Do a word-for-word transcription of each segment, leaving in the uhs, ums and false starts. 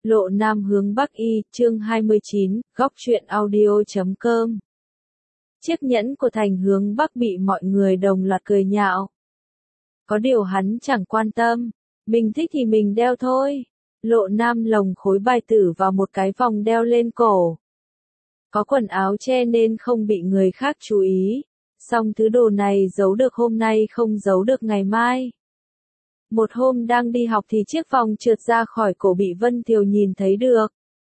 Lộ Nam hướng Bắc y, chương hai mươi chín, góc truyện audio chấm com. Chiếc nhẫn của Thành hướng Bắc bị mọi người đồng loạt cười nhạo. Có điều hắn chẳng quan tâm, mình thích thì mình đeo thôi. Lộ Nam lồng khối bài tử vào một cái vòng đeo lên cổ. Có quần áo che nên không bị người khác chú ý, song thứ đồ này giấu được hôm nay không giấu được ngày mai. Một hôm đang đi học thì chiếc vòng trượt ra khỏi cổ bị Vân Thiều nhìn thấy được.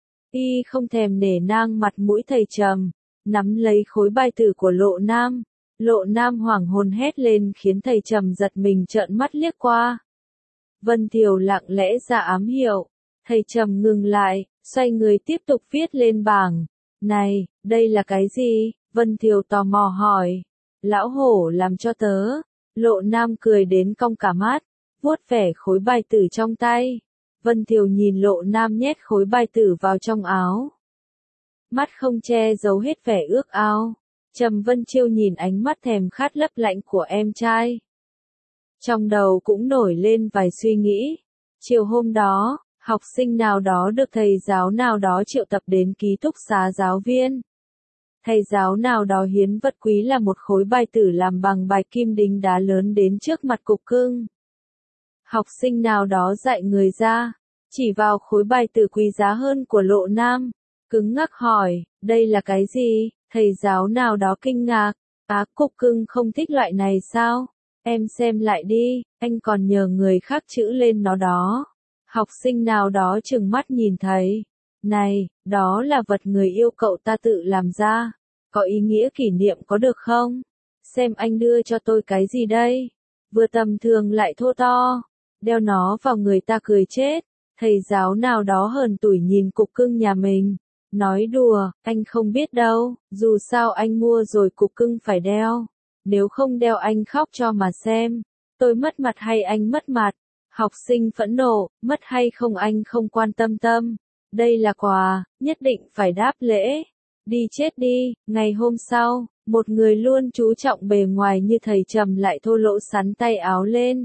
Y không thèm nể nang mặt mũi thầy trầm, nắm lấy khối bài tử của Lộ Nam. Lộ Nam hoảng hồn hét lên khiến thầy trầm giật mình trợn mắt liếc qua. Vân Thiều lặng lẽ ra ám hiệu, thầy trầm ngừng lại, xoay người tiếp tục viết lên bảng. Này, đây là cái gì? Vân Thiều tò mò hỏi. Lão hổ làm cho tớ. Lộ Nam cười đến cong cả mắt, vuốt vẻ khối bài tử trong tay. Vân Thiều nhìn Lộ Nam nhét khối bài tử vào trong áo. Mắt không che giấu hết vẻ ước ao. Trầm Vân Chiêu nhìn ánh mắt thèm khát lấp lạnh của em trai. Trong đầu cũng nổi lên vài suy nghĩ. Chiều hôm đó, học sinh nào đó được thầy giáo nào đó triệu tập đến ký túc xá giáo viên. Thầy giáo nào đó hiến vật quý là một khối bài tử làm bằng bạch kim đính đá lớn đến trước mặt cục cưng. Học sinh nào đó dạy người ra, chỉ vào khối bài tử quý giá hơn của Lộ Nam, cứng ngắc hỏi, đây là cái gì? Thầy giáo nào đó kinh ngạc, á cục cưng không thích loại này sao? Em xem lại đi, anh còn nhờ người khác chữ lên nó đó. Học sinh nào đó trừng mắt nhìn thấy, này, đó là vật người yêu cậu ta tự làm ra, có ý nghĩa kỷ niệm có được không? Xem anh đưa cho tôi cái gì đây? Vừa tầm thường lại thô to, đeo nó vào người ta cười chết. Thầy giáo nào đó hờn tủi nhìn cục cưng nhà mình, nói đùa, anh không biết đâu, dù sao anh mua rồi cục cưng phải đeo, nếu không đeo anh khóc cho mà xem, tôi mất mặt hay anh mất mặt? Học sinh phẫn nộ, mất hay không anh không quan tâm tâm, đây là quà, nhất định phải đáp lễ, đi chết đi. Ngày hôm sau, một người luôn chú trọng bề ngoài như thầy trầm lại thô lỗ sắn tay áo lên.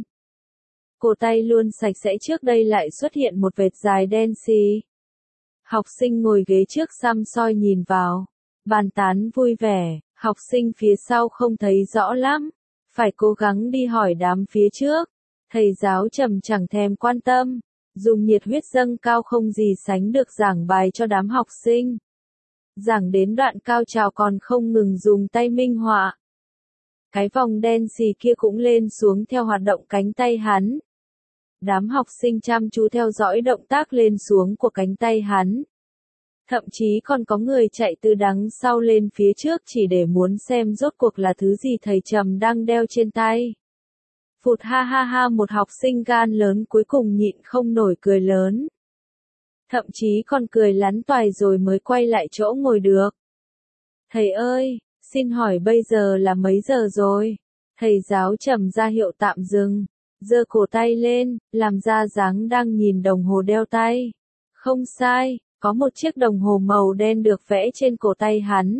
Cổ tay luôn sạch sẽ trước đây lại xuất hiện một vệt dài đen xì. Học sinh ngồi ghế trước xăm soi nhìn vào, bàn tán vui vẻ, học sinh phía sau không thấy rõ lắm, phải cố gắng đi hỏi đám phía trước. Thầy giáo trầm chẳng thèm quan tâm, dùng nhiệt huyết dâng cao không gì sánh được giảng bài cho đám học sinh. Giảng đến đoạn cao trào còn không ngừng dùng tay minh họa. Cái vòng đen xì kia cũng lên xuống theo hoạt động cánh tay hắn. Đám học sinh chăm chú theo dõi động tác lên xuống của cánh tay hắn. Thậm chí còn có người chạy từ đằng sau lên phía trước chỉ để muốn xem rốt cuộc là thứ gì thầy trầm đang đeo trên tay. Phụt ha ha ha, một học sinh gan lớn cuối cùng nhịn không nổi cười lớn. Thậm chí còn cười lắn toài rồi mới quay lại chỗ ngồi được. Thầy ơi, xin hỏi bây giờ là mấy giờ rồi? Thầy giáo trầm ra hiệu tạm dừng, giơ cổ tay lên, làm ra dáng đang nhìn đồng hồ đeo tay. Không sai, có một chiếc đồng hồ màu đen được vẽ trên cổ tay hắn.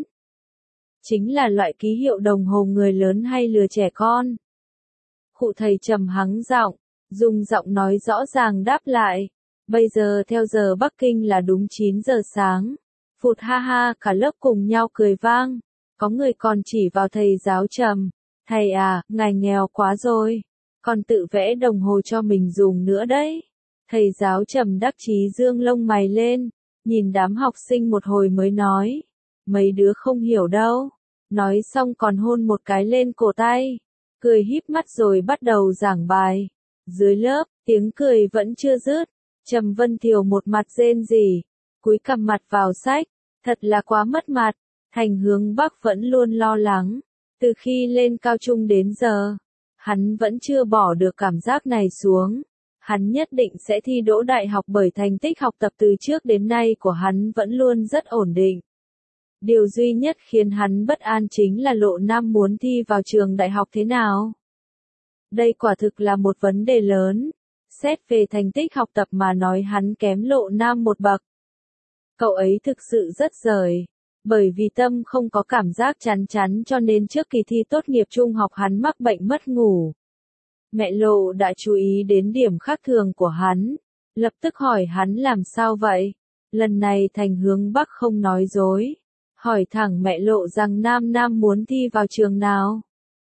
Chính là loại ký hiệu đồng hồ người lớn hay lừa trẻ con. Cụ thầy trầm hắng giọng, dùng giọng nói rõ ràng đáp lại. Bây giờ theo giờ Bắc Kinh là đúng chín giờ sáng. Phụt ha ha, cả lớp cùng nhau cười vang. Có người còn chỉ vào thầy giáo trầm. Thầy à, ngài nghèo quá rồi. Còn tự vẽ đồng hồ cho mình dùng nữa đấy. Thầy giáo trầm đắc chí dương lông mày lên. Nhìn đám học sinh một hồi mới nói. Mấy đứa không hiểu đâu. Nói xong còn hôn một cái lên cổ tay. Cười híp mắt rồi bắt đầu giảng bài. Dưới lớp, tiếng cười vẫn chưa dứt. Trầm Vân Thiều một mặt rên rỉ, cúi cằm mặt vào sách, thật là quá mất mặt. Thành hướng Bắc vẫn luôn lo lắng, từ khi lên cao trung đến giờ, hắn vẫn chưa bỏ được cảm giác này xuống. Hắn nhất định sẽ thi đỗ đại học bởi thành tích học tập từ trước đến nay của hắn vẫn luôn rất ổn định. Điều duy nhất khiến hắn bất an chính là Lộ Nam muốn thi vào trường đại học thế nào. Đây quả thực là một vấn đề lớn. Xét về thành tích học tập mà nói hắn kém Lộ Nam một bậc. Cậu ấy thực sự rất giỏi. Bởi vì tâm không có cảm giác chán chán cho nên trước kỳ thi tốt nghiệp trung học hắn mắc bệnh mất ngủ. Mẹ Lộ đã chú ý đến điểm khác thường của hắn. lập tức hỏi hắn làm sao vậy. Lần này Thành hướng Bắc không nói dối, hỏi thẳng mẹ Lộ rằng Nam Nam muốn thi vào trường nào.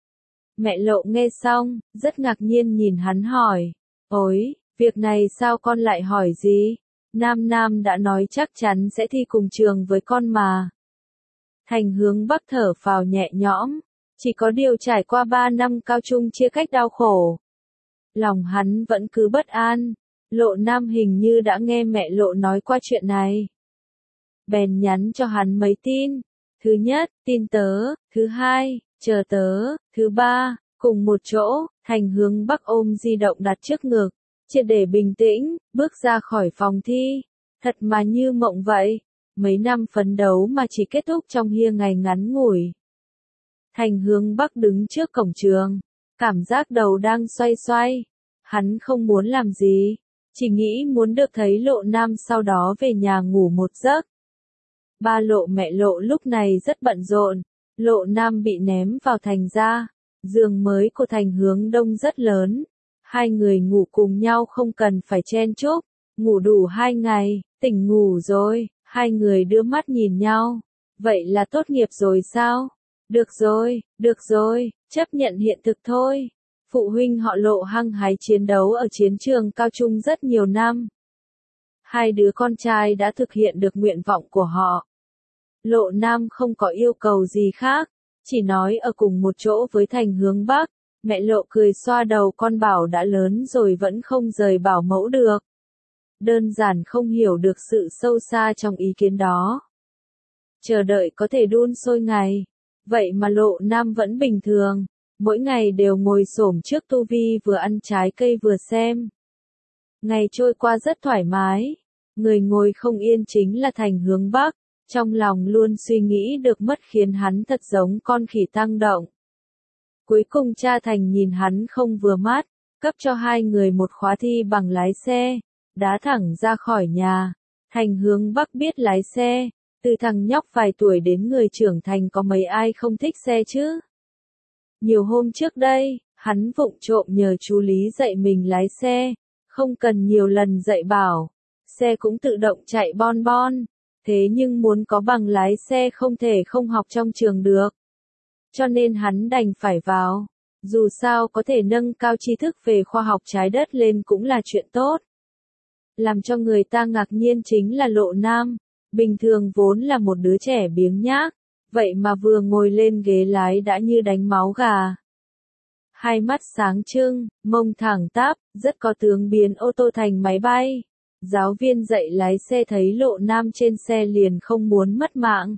Mẹ Lộ nghe xong, rất ngạc nhiên nhìn hắn hỏi, ôi, việc này sao con lại hỏi gì? Nam Nam đã nói chắc chắn sẽ thi cùng trường với con mà. Thành hướng Bắc thở phào nhẹ nhõm, chỉ có điều trải qua ba năm cao trung chia cách đau khổ. Lòng hắn vẫn cứ bất an, Lộ Nam hình như đã nghe mẹ Lộ nói qua chuyện này. Bèn nhắn cho hắn mấy tin, thứ nhất, tin tớ, thứ hai, chờ tớ, thứ ba, cùng một chỗ. Thành hướng Bắc ôm di động đặt trước ngực, triệt để bình tĩnh, bước ra khỏi phòng thi. Thật mà như mộng vậy, mấy năm phấn đấu mà chỉ kết thúc trong hia ngày ngắn ngủi. Thành hướng Bắc đứng trước cổng trường, cảm giác đầu đang xoay xoay. Hắn không muốn làm gì, chỉ nghĩ muốn được thấy Lộ Nam sau đó về nhà ngủ một giấc. Ba Lộ mẹ Lộ lúc này rất bận rộn, Lộ Nam bị ném vào thành ra, giường mới của Thành hướng Đông rất lớn. Hai người ngủ cùng nhau không cần phải chen chúc, ngủ đủ hai ngày, tỉnh ngủ rồi, hai người đưa mắt nhìn nhau. Vậy là tốt nghiệp rồi sao? Được rồi, được rồi, chấp nhận hiện thực thôi. Phụ huynh họ Lộ hăng hái chiến đấu ở chiến trường cao trung rất nhiều năm. Hai đứa con trai đã thực hiện được nguyện vọng của họ. Lộ Nam không có yêu cầu gì khác, chỉ nói ở cùng một chỗ với Thành hướng Bắc. Mẹ Lộ cười xoa đầu con bảo đã lớn rồi vẫn không rời bảo mẫu được. Đơn giản không hiểu được sự sâu xa trong ý kiến đó. Chờ đợi có thể đun sôi ngày. Vậy mà Lộ Nam vẫn bình thường, mỗi ngày đều ngồi xổm trước tu vi vừa ăn trái cây vừa xem. Ngày trôi qua rất thoải mái, người ngồi không yên chính là Thành hướng Bắc, trong lòng luôn suy nghĩ được mất khiến hắn thật giống con khỉ tăng động. Cuối cùng cha Thành nhìn hắn không vừa mắt, cấp cho hai người một khóa thi bằng lái xe, đá thẳng ra khỏi nhà. Thành hướng Bắc biết lái xe, từ thằng nhóc vài tuổi đến người trưởng thành có mấy ai không thích xe chứ. Nhiều hôm trước đây, hắn vụng trộm nhờ chú Lý dạy mình lái xe, không cần nhiều lần dạy bảo, xe cũng tự động chạy bon bon. Thế nhưng muốn có bằng lái xe không thể không học trong trường được. Cho nên hắn đành phải vào, dù sao có thể nâng cao tri thức về khoa học trái đất lên cũng là chuyện tốt. Làm cho người ta ngạc nhiên chính là Lộ Nam, bình thường vốn là một đứa trẻ biếng nhác, vậy mà vừa ngồi lên ghế lái đã như đánh máu gà. Hai mắt sáng trưng, mông thẳng tắp, rất có tướng biến ô tô thành máy bay. Giáo viên dạy lái xe thấy Lộ Nam trên xe liền không muốn mất mạng.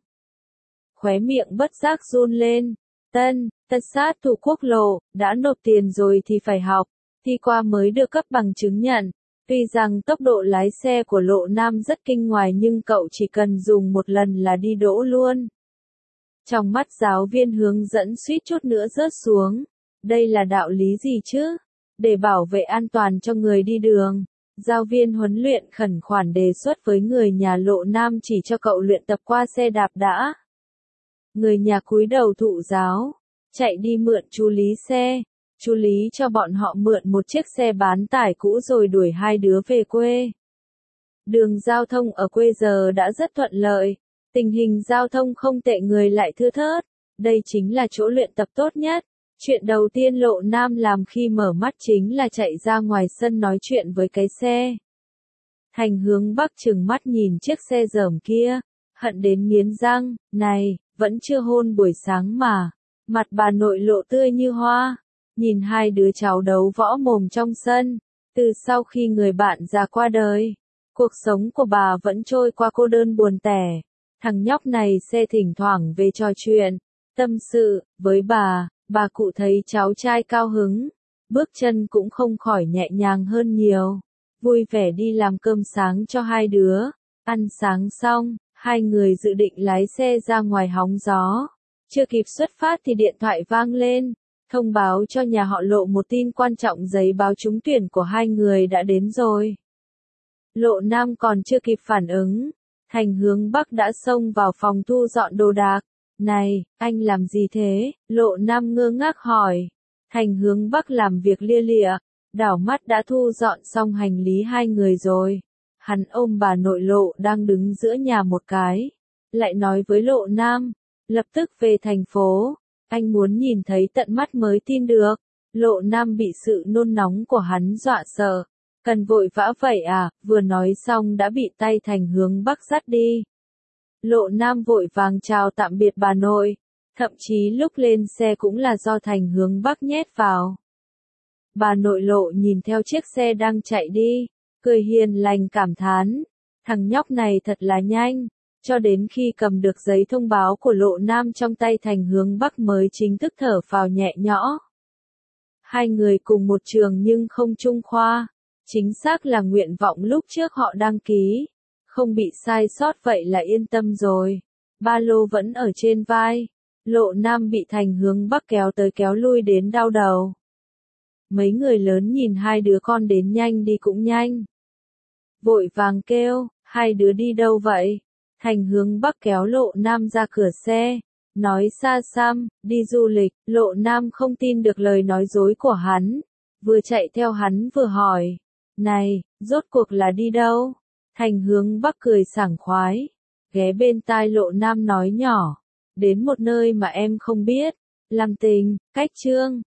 Khóe miệng bất giác run lên. Tân, tân sát thủ quốc lộ, đã nộp tiền rồi thì phải học, thi qua mới được cấp bằng chứng nhận. Tuy rằng tốc độ lái xe của Lộ Nam rất kinh ngoài nhưng cậu chỉ cần dùng một lần là đi đỗ luôn. Trong mắt giáo viên hướng dẫn suýt chút nữa rớt xuống. Đây là đạo lý gì chứ? Để bảo vệ an toàn cho người đi đường, giáo viên huấn luyện khẩn khoản đề xuất với người nhà Lộ Nam chỉ cho cậu luyện tập qua xe đạp đã. Người nhà cúi đầu thụ giáo, chạy đi mượn chú Lý xe. Chú Lý cho bọn họ mượn một chiếc xe bán tải cũ rồi đuổi hai đứa về quê. Đường giao thông ở quê giờ đã rất thuận lợi, tình hình giao thông không tệ người lại thưa thớt, đây chính là chỗ luyện tập tốt nhất. Chuyện đầu tiên Lộ Nam làm khi mở mắt chính là chạy ra ngoài sân nói chuyện với cái xe. Thành hướng Bắc trừng mắt nhìn chiếc xe dởm kia, hận đến nghiến răng, này, vẫn chưa hôn buổi sáng mà. Mặt bà nội lộ tươi như hoa, nhìn hai đứa cháu đấu võ mồm trong sân. Từ sau khi người bạn già qua đời, cuộc sống của bà vẫn trôi qua cô đơn buồn tẻ. Thằng nhóc này sẽ thỉnh thoảng về trò chuyện, tâm sự, với bà. Bà cụ thấy cháu trai cao hứng, bước chân cũng không khỏi nhẹ nhàng hơn nhiều, vui vẻ đi làm cơm sáng cho hai đứa. Ăn sáng xong, hai người dự định lái xe ra ngoài hóng gió. Chưa kịp xuất phát thì điện thoại vang lên, thông báo cho nhà họ Lộ một tin quan trọng, giấy báo trúng tuyển của hai người đã đến rồi. Lộ Nam còn chưa kịp phản ứng, Thành hướng Bắc đã xông vào phòng thu dọn đồ đạc. Này, anh làm gì thế? Lộ Nam ngơ ngác hỏi. Thành hướng Bắc làm việc lia lịa, đảo mắt đã thu dọn xong hành lý hai người rồi. Hắn ôm bà nội Lộ đang đứng giữa nhà một cái, lại nói với Lộ Nam, lập tức về thành phố, anh muốn nhìn thấy tận mắt mới tin được. Lộ Nam bị sự nôn nóng của hắn dọa sợ, cần vội vã vậy à, vừa nói xong đã bị tay Thành Hướng Bắc dắt đi. Lộ Nam vội vàng chào tạm biệt bà nội, thậm chí lúc lên xe cũng là do Thành Hướng Bắc nhét vào. Bà nội Lộ nhìn theo chiếc xe đang chạy đi, cười hiền lành cảm thán, thằng nhóc này thật là nhanh, cho đến khi cầm được giấy thông báo của Lộ Nam trong tay Thành Hướng Bắc mới chính thức thở phào nhẹ nhõm. Hai người cùng một trường nhưng không chung khoa, chính xác là nguyện vọng lúc trước họ đăng ký, không bị sai sót vậy là yên tâm rồi. Ba lô vẫn ở trên vai, Lộ Nam bị Thành Hướng Bắc kéo tới kéo lui đến đau đầu. Mấy người lớn nhìn hai đứa con đến nhanh đi cũng nhanh. Vội vàng kêu, hai đứa đi đâu vậy? Thành Hướng Bắc kéo Lộ Nam ra cửa xe, nói xa xăm, đi du lịch. Lộ Nam không tin được lời nói dối của hắn, vừa chạy theo hắn vừa hỏi, này, rốt cuộc là đi đâu? Thành Hướng Bắc cười sảng khoái, ghé bên tai Lộ Nam nói nhỏ, đến một nơi mà em không biết, làm tình, cách Trương.